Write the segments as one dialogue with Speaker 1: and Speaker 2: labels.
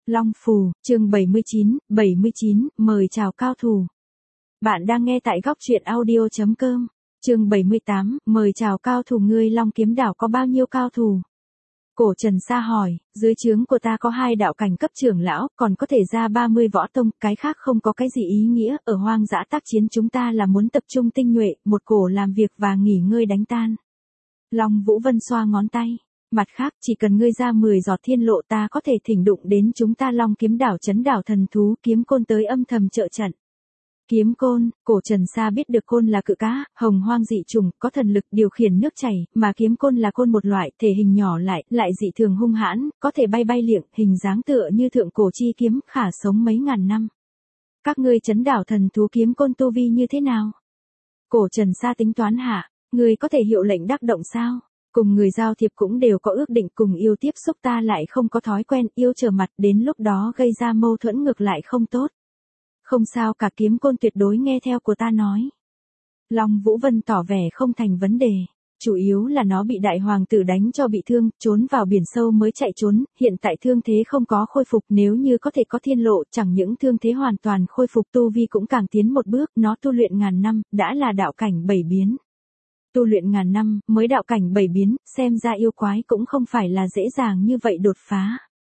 Speaker 1: Long Phù, chương 79, mời chào cao thủ. Bạn đang nghe tại góc truyện audio.com. Chương 78, mời chào cao thủ. Ngươi Long Kiếm Đảo có bao nhiêu cao thủ? Cổ Trần Sa hỏi, dưới trướng của ta có 2 đạo cảnh cấp trưởng lão, còn có thể ra 30 võ tông, cái khác không có cái gì ý nghĩa, ở hoang dã tác chiến chúng ta là muốn tập trung tinh nhuệ, một cổ làm việc và nghỉ ngơi đánh tan. Long Vũ Vân xoa ngón tay. Mặt khác, chỉ cần ngươi ra 10 giọt thiên lộ ta có thể thỉnh đụng đến chúng ta Long Kiếm Đảo trấn đảo thần thú kiếm côn tới âm thầm trợ trận. Kiếm côn, Cổ Trần Sa biết được côn là cự cá, hồng hoang dị trùng, có thần lực điều khiển nước chảy, mà kiếm côn là côn một loại, thể hình nhỏ lại dị thường hung hãn, có thể bay liệng, hình dáng tựa như thượng cổ chi kiếm, khả sống mấy ngàn năm. Các ngươi trấn đảo thần thú kiếm côn tu vi như thế nào? Cổ Trần Sa tính toán hạ, ngươi có thể hiệu lệnh đắc động sao? Cùng người giao thiệp cũng đều có ước định, cùng yêu tiếp xúc ta lại không có thói quen, yêu trở mặt đến lúc đó gây ra mâu thuẫn ngược lại không tốt. Không sao cả, kiếm côn tuyệt đối nghe theo của ta nói. Long Vũ Vân tỏ vẻ không thành vấn đề. Chủ yếu là nó bị đại hoàng tử đánh cho bị thương, trốn vào biển sâu mới chạy trốn, hiện tại thương thế không có khôi phục, nếu như có thể có thiên lộ, chẳng những thương thế hoàn toàn khôi phục, tu vi cũng càng tiến một bước, nó tu luyện ngàn năm, đã là đạo cảnh 7 biến. Tu luyện ngàn năm, mới đạo cảnh 7 biến, xem ra yêu quái cũng không phải là dễ dàng như vậy đột phá.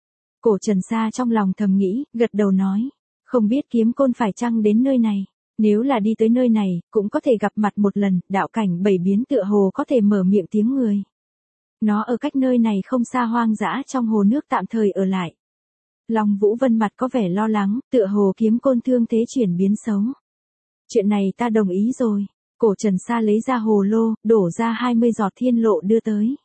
Speaker 1: Cổ Trần Sa trong lòng thầm nghĩ, gật đầu nói, không biết kiếm côn phải chăng đến nơi này, nếu là đi tới nơi này, cũng có thể gặp mặt một lần, đạo cảnh 7 biến tựa hồ có thể mở miệng tiếng người. Nó ở cách nơi này không xa, hoang dã trong hồ nước tạm thời ở lại. Long Vũ Vân mặt có vẻ lo lắng, tựa hồ kiếm côn thương thế chuyển biến xấu. Chuyện này ta đồng ý rồi. Cổ Trần Sa lấy ra hồ lô, đổ ra 20 giọt thiên lộ đưa tới.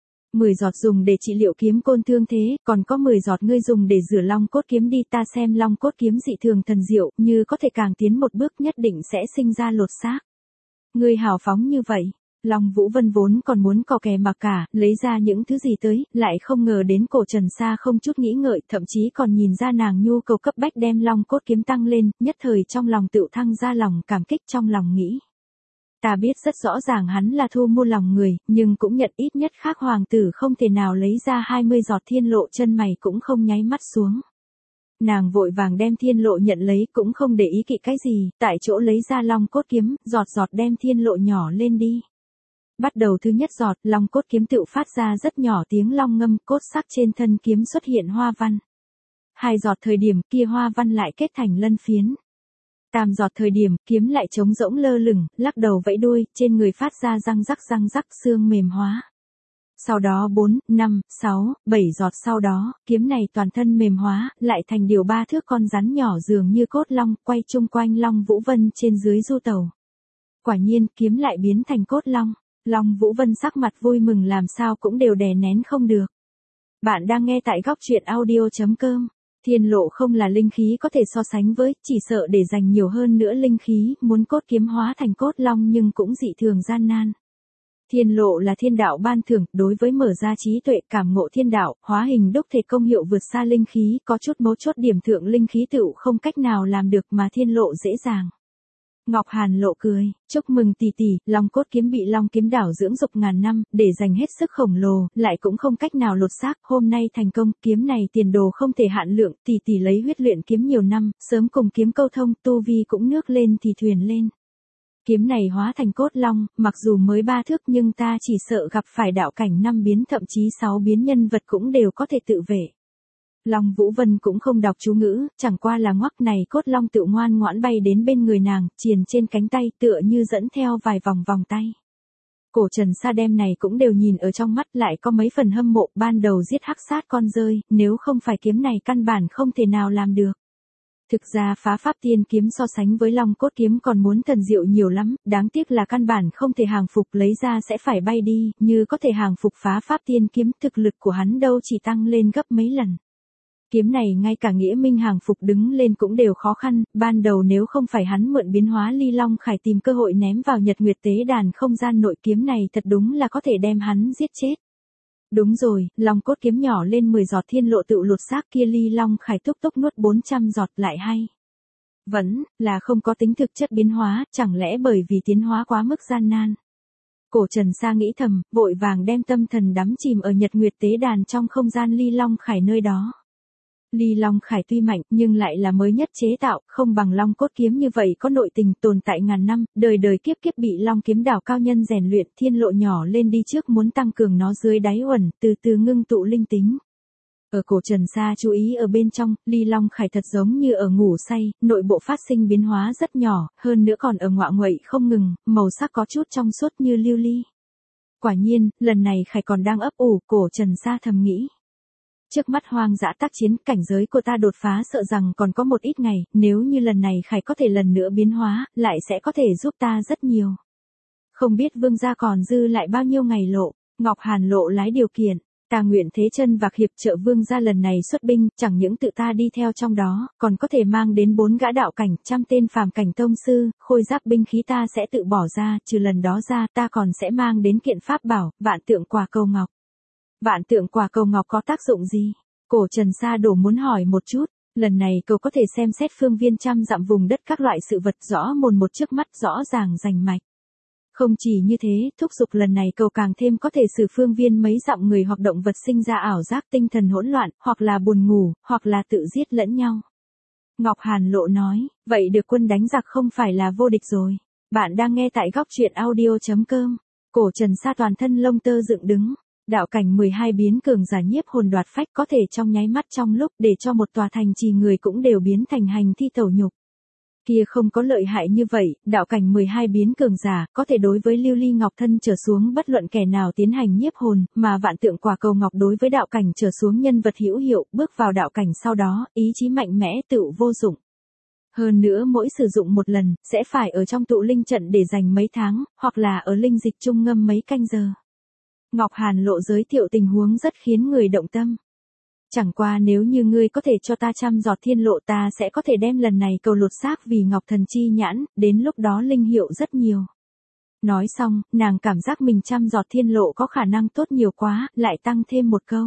Speaker 1: 10 giọt dùng để trị liệu kiếm côn thương thế, còn có 10 giọt ngươi dùng để rửa long cốt kiếm đi, ta xem long cốt kiếm dị thường thần diệu, như có thể càng tiến một bước nhất định sẽ sinh ra lột xác. Ngươi hào phóng như vậy, Long Vũ Vân vốn còn muốn cò kè mà cả, lấy ra những thứ gì tới, lại không ngờ đến Cổ Trần Sa không chút nghĩ ngợi, thậm chí còn nhìn ra nàng nhu cầu cấp bách đem long cốt kiếm tăng lên, nhất thời trong lòng tựu thăng ra lòng cảm kích, trong lòng nghĩ. Ta biết rất rõ ràng hắn là thu mua lòng người, nhưng cũng nhận ít nhất khác hoàng tử không thể nào lấy ra 20 giọt thiên lộ, chân mày cũng không nháy mắt xuống. Nàng vội vàng đem thiên lộ nhận lấy, cũng không để ý kỵ cái gì, tại chỗ lấy ra long cốt kiếm, giọt giọt đem thiên lộ nhỏ lên đi. Bắt đầu thứ nhất giọt, long cốt kiếm tựu phát ra rất nhỏ tiếng long ngâm, cốt sắc trên thân kiếm xuất hiện hoa văn. 2 giọt thời điểm kia hoa văn lại kết thành lân phiến. 3 giọt thời điểm, kiếm lại trống rỗng lơ lửng, lắc đầu vẫy đuôi, trên người phát ra răng rắc, xương mềm hóa. Sau đó 4, 5, 6, 7 giọt sau đó, kiếm này toàn thân mềm hóa, lại thành điều 3 thước con rắn nhỏ dường như cốt long, quay chung quanh Long Vũ Vân trên dưới du tàu. Quả nhiên, kiếm lại biến thành cốt long. Long Vũ Vân sắc mặt vui mừng làm sao cũng đều đè nén không được. Bạn đang nghe tại góc truyện audio.com. Thiên lộ không là linh khí có thể so sánh với, chỉ sợ để dành nhiều hơn nữa linh khí, muốn cốt kiếm hóa thành cốt long nhưng cũng dị thường gian nan. Thiên lộ là thiên đạo ban thưởng, đối với mở ra trí tuệ cảm ngộ thiên đạo, hóa hình đúc thể công hiệu vượt xa linh khí, có chút mấu chốt điểm thượng linh khí tựu không cách nào làm được mà thiên lộ dễ dàng. Ngọc Hàn lộ cười, chúc mừng tỷ tỷ, long cốt kiếm bị Long Kiếm Đảo dưỡng dục ngàn năm, để dành hết sức khổng lồ, lại cũng không cách nào lột xác, hôm nay thành công, kiếm này tiền đồ không thể hạn lượng, tỷ tỷ lấy huyết luyện kiếm nhiều năm, sớm cùng kiếm câu thông, tu vi cũng nước lên thì thuyền lên. Kiếm này hóa thành cốt long, mặc dù mới 3 thước nhưng ta chỉ sợ gặp phải đạo cảnh 5 biến thậm chí 6 biến nhân vật cũng đều có thể tự vệ. Long Vũ Vân cũng không đọc chú ngữ, chẳng qua là ngoắc này cốt long tự ngoan ngoãn bay đến bên người nàng, triền trên cánh tay tựa như dẫn theo vài vòng tay. Cổ Trần Sa đem này cũng đều nhìn ở trong mắt, lại có mấy phần hâm mộ, ban đầu giết hắc sát con rơi, nếu không phải kiếm này căn bản không thể nào làm được. Thực ra phá pháp tiên kiếm so sánh với long cốt kiếm còn muốn thần diệu nhiều lắm, đáng tiếc là căn bản không thể hàng phục, lấy ra sẽ phải bay đi, như có thể hàng phục phá pháp tiên kiếm, thực lực của hắn đâu chỉ tăng lên gấp mấy lần. Kiếm này ngay cả nghĩa minh hàng phục đứng lên cũng đều khó khăn, ban đầu nếu không phải hắn mượn biến hóa ly long khải tìm cơ hội ném vào Nhật Nguyệt Tế Đàn không gian nội, kiếm này thật đúng là có thể đem hắn giết chết. Đúng rồi, long cốt kiếm nhỏ lên 10 giọt thiên lộ tựu lột xác, kia ly long khải túc nuốt 400 giọt lại hay. Vẫn là không có tính thực chất biến hóa, chẳng lẽ bởi vì tiến hóa quá mức gian nan. Cổ Trần Sa nghĩ thầm, vội vàng đem tâm thần đắm chìm ở Nhật Nguyệt Tế Đàn trong không gian ly long khải nơi đó. Ly Long Khải tuy mạnh nhưng lại là mới nhất chế tạo, không bằng Long cốt kiếm như vậy có nội tình tồn tại ngàn năm, đời đời kiếp kiếp bị Long kiếm đảo cao nhân rèn luyện, thiên lộ nhỏ lên đi trước muốn tăng cường nó dưới đáy uẩn, từ từ ngưng tụ linh tính. Ở cổ Trần Sa chú ý ở bên trong, Ly Long Khải thật giống như ở ngủ say, nội bộ phát sinh biến hóa rất nhỏ, hơn nữa còn ở ngoạ nguậy không ngừng, màu sắc có chút trong suốt như lưu ly. Quả nhiên, lần này Khải còn đang ấp ủ, cổ Trần Sa thầm nghĩ. Trước mắt hoang dã tác chiến, cảnh giới của ta đột phá sợ rằng còn có một ít ngày, nếu như lần này Khải có thể lần nữa biến hóa, lại sẽ có thể giúp ta rất nhiều. Không biết vương gia còn dư lại bao nhiêu ngày lộ, Ngọc Hàn lộ lái điều kiện. Ta nguyện thế chân vạc hiệp trợ vương gia lần này xuất binh, chẳng những tự ta đi theo trong đó, còn có thể mang đến 4 gã đạo cảnh, 100 tên phàm cảnh tông sư, khôi giáp binh khí ta sẽ tự bỏ ra, trừ lần đó ra, ta còn sẽ mang đến kiện pháp bảo, vạn tượng quả cầu ngọc. Vạn tượng quả cầu ngọc có tác dụng gì? Cổ Trần Sa đổ muốn hỏi một chút, lần này cậu có thể xem xét phương viên 100 dặm vùng đất các loại sự vật rõ mồn một trước mắt, rõ ràng rành mạch. Không chỉ như thế, thúc giục lần này cầu càng thêm có thể xử phương viên mấy dặm người hoặc động vật sinh ra ảo giác tinh thần hỗn loạn, hoặc là buồn ngủ, hoặc là tự giết lẫn nhau. Ngọc Hàn Lộ nói, vậy được quân đánh giặc không phải là vô địch rồi. Bạn đang nghe tại góc truyện audio.com. Cổ Trần Sa toàn thân lông tơ dựng đứng. Đạo cảnh 12 biến cường giả nhiếp hồn đoạt phách có thể trong nháy mắt trong lúc để cho một tòa thành trì người cũng đều biến thành hành thi tẩu nhục. Kia không có lợi hại như vậy, đạo cảnh 12 biến cường giả, có thể đối với lưu ly ngọc thân trở xuống bất luận kẻ nào tiến hành nhiếp hồn, mà vạn tượng quả cầu ngọc đối với đạo cảnh trở xuống nhân vật hữu hiệu, bước vào đạo cảnh sau đó, ý chí mạnh mẽ tự vô dụng. Hơn nữa mỗi sử dụng một lần, sẽ phải ở trong tụ linh trận để dành mấy tháng, hoặc là ở linh dịch trung ngâm mấy canh giờ. Ngọc Hàn Lộ giới thiệu tình huống rất khiến người động tâm. Chẳng qua nếu như ngươi có thể cho ta 100 giọt thiên lộ ta sẽ có thể đem lần này cầu lột xác vì Ngọc Thần Chi Nhãn, đến lúc đó linh hiệu rất nhiều. Nói xong, nàng cảm giác mình 100 giọt thiên lộ có khả năng tốt nhiều quá, lại tăng thêm một câu.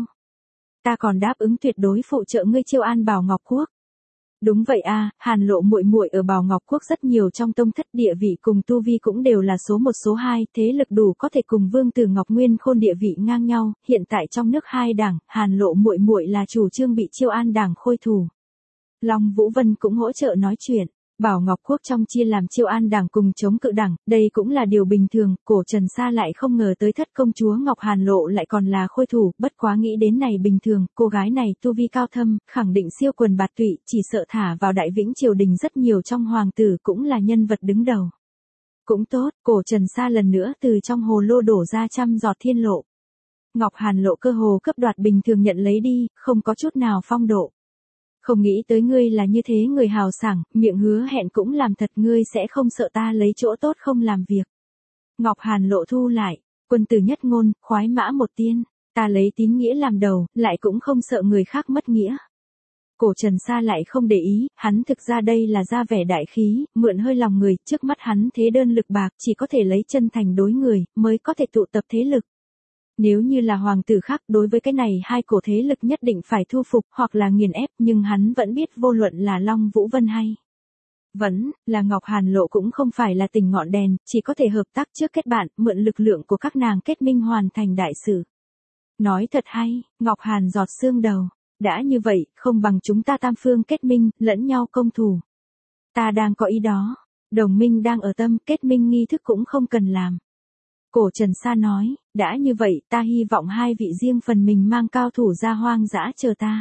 Speaker 1: Ta còn đáp ứng tuyệt đối phụ trợ ngươi chiêu an Bảo Ngọc Quốc. Đúng vậy a, Hàn Lộ muội muội ở Bảo Ngọc Quốc rất nhiều trong tông thất, địa vị cùng tu vi cũng đều là số 1 số 2, thế lực đủ có thể cùng Vương Tử Ngọc Nguyên Khôn địa vị ngang nhau, hiện tại trong nước hai đảng, Hàn Lộ muội muội là chủ trương bị chiêu an đảng khôi thủ. Long Vũ Vân cũng hỗ trợ nói chuyện. Bảo Ngọc Quốc trong chia làm chiêu an đảng cùng chống cự đảng, đây cũng là điều bình thường, cổ Trần Sa lại không ngờ tới thất công chúa Ngọc Hàn Lộ lại còn là khôi thủ, bất quá nghĩ đến này bình thường, cô gái này tu vi cao thâm, khẳng định siêu quần bạt tụy, chỉ sợ thả vào Đại Vĩnh triều đình rất nhiều trong hoàng tử cũng là nhân vật đứng đầu. Cũng tốt, cổ Trần Sa lần nữa từ trong hồ lô đổ ra 100 giọt thiên lộ. Ngọc Hàn Lộ cơ hồ cấp đoạt bình thường nhận lấy đi, không có chút nào phong độ. Không nghĩ tới ngươi là như thế người hào sảng, miệng hứa hẹn cũng làm thật, ngươi sẽ không sợ ta lấy chỗ tốt không làm việc. Ngọc Hàn Lộ thu lại, quân tử nhất ngôn, khoái mã một tiên, ta lấy tín nghĩa làm đầu, lại cũng không sợ người khác mất nghĩa. Cổ Trần Sa lại không để ý, hắn thực ra đây là ra vẻ đại khí, mượn hơi lòng người, trước mắt hắn thế đơn lực bạc, chỉ có thể lấy chân thành đối người, mới có thể tụ tập thế lực. Nếu như là hoàng tử khác, đối với cái này hai cổ thế lực nhất định phải thu phục hoặc là nghiền ép, nhưng hắn vẫn biết vô luận là Long Vũ Vân hay vẫn là Ngọc Hàn Lộ cũng không phải là tình ngọn đèn, chỉ có thể hợp tác trước kết bạn, mượn lực lượng của các nàng kết minh hoàn thành đại sự. Nói thật hay, Ngọc Hàn giọt xương đầu, đã như vậy, không bằng chúng ta tam phương kết minh, lẫn nhau công thủ. Ta đang có ý đó, đồng minh đang ở tâm, kết minh nghi thức cũng không cần làm. Cổ Trần Sa nói, đã như vậy, ta hy vọng hai vị riêng phần mình mang cao thủ ra hoang dã chờ ta.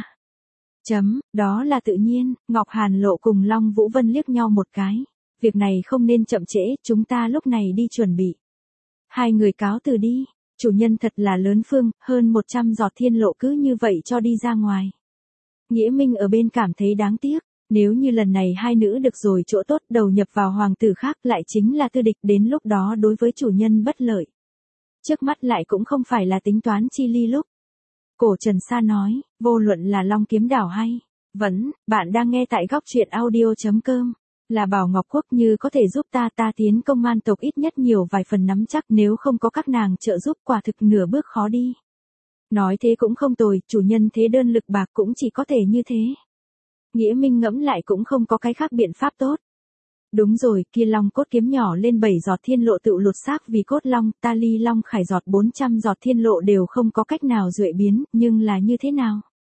Speaker 1: Đó là tự nhiên, Ngọc Hàn Lộ cùng Long Vũ Vân liếc nhau một cái. Việc này không nên chậm trễ, chúng ta lúc này đi chuẩn bị. Hai người cáo từ đi, chủ nhân thật là lớn phương, hơn 100 giọt thiên lộ cứ như vậy cho đi ra ngoài. Nghĩa Minh ở bên cảm thấy đáng tiếc. Nếu như lần này hai nữ được rồi chỗ tốt đầu nhập vào hoàng tử khác lại chính là tư địch, đến lúc đó đối với chủ nhân bất lợi. Trước mắt lại cũng không phải là tính toán chi ly lúc. Cổ Trần Sa nói, vô luận là Long Kiếm Đảo hay vẫn, bạn đang nghe tại góc truyện audio.com. Là Bảo Ngọc Quốc như có thể giúp ta tiến công man tộc ít nhất nhiều vài phần nắm chắc, nếu không có các nàng trợ giúp quả thực nửa bước khó đi. Nói thế cũng không tồi, chủ nhân thế đơn lực bạc cũng chỉ có thể như thế. Nghĩa Minh ngẫm lại cũng không có cái khác biện pháp tốt. Đúng rồi, kia long cốt kiếm nhỏ lên 7 giọt thiên lộ tự lột xác vì cốt long, ta Ly Long Khải giọt 400 giọt thiên lộ đều không có cách nào duệ biến, nhưng là như thế nào?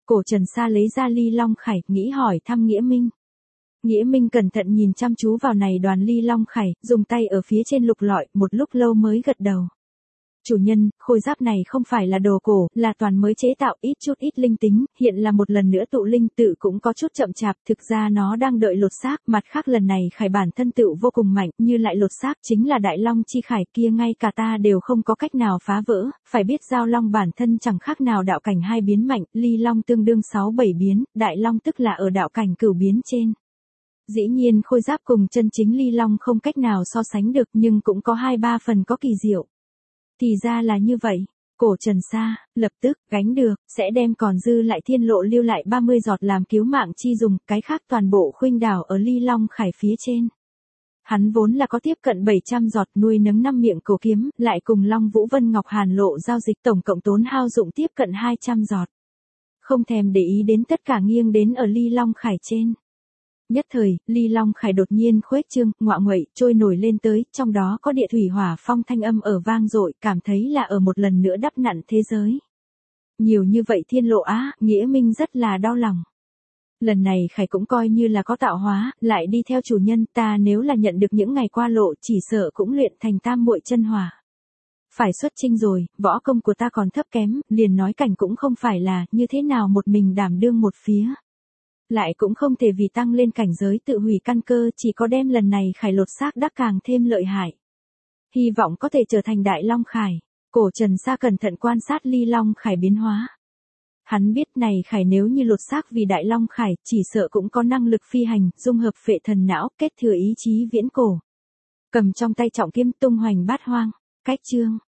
Speaker 1: Cổ Trần Sa lấy ra ly long khải, nghĩ hỏi thăm Nghĩa Minh. Nghĩa Minh cẩn thận nhìn chăm chú vào này đoàn ly long khải, dùng tay ở phía trên lục lọi, một lúc lâu mới gật đầu. Chủ nhân, khôi giáp này không phải là đồ cổ, là toàn mới chế tạo, ít linh tính, hiện là một lần nữa tụ linh tự cũng có chút chậm chạp, thực ra nó đang đợi lột xác, mặt khác lần này khải bản thân tự vô cùng mạnh, như lại lột xác chính là đại long chi khải kia ngay cả ta đều không có cách nào phá vỡ, phải biết giao long bản thân chẳng khác nào đạo cảnh 2 biến mạnh, ly long tương đương 6-7 biến, đại long tức là ở đạo cảnh cửu biến trên. Dĩ nhiên khôi giáp cùng chân chính ly long không cách nào so sánh được nhưng cũng có 2-3 phần có kỳ diệu. Thì ra là như vậy, Cổ Trần Sa, lập tức, gánh được, sẽ đem còn dư lại thiên lộ lưu lại 30 giọt làm cứu mạng chi dùng, cái khác toàn bộ khuynh đảo ở ly long khải phía trên. Hắn vốn là có tiếp cận 700 giọt nuôi nấng 5 miệng cổ kiếm, lại cùng Long Vũ Vân Ngọc Hàn lộ giao dịch tổng cộng tốn hao dụng tiếp cận 200 giọt. Không thèm để ý đến tất cả nghiêng đến ở ly long khải trên. Nhất thời, ly long khải đột nhiên khuếch trương, ngọa nguậy, trôi nổi lên tới, trong đó có địa thủy hỏa phong thanh âm ở vang dội, cảm thấy là ở một lần nữa đắp nặn thế giới. Nhiều như vậy thiên lộ á, Nghĩa Minh rất là đau lòng. Lần này khải cũng coi như là có tạo hóa, lại đi theo chủ nhân, ta nếu là nhận được những ngày qua lộ chỉ sợ cũng luyện thành tam muội chân hỏa. Phải xuất chinh rồi, võ công của ta còn thấp kém, liền nói cảnh cũng không phải là, như thế nào một mình đảm đương một phía. Lại cũng không thể vì tăng lên cảnh giới tự hủy căn cơ, chỉ có đem lần này khải lột xác đắc càng thêm lợi hại. Hy vọng có thể trở thành đại long khải. Cổ Trần Sa cẩn thận quan sát ly long khải biến hóa. Hắn biết này khải nếu như lột xác vì đại long khải, chỉ sợ cũng có năng lực phi hành, dung hợp phệ thần não, kết thừa ý chí viễn cổ. Cầm trong tay trọng kiếm tung hoành bát hoang. Cách chương.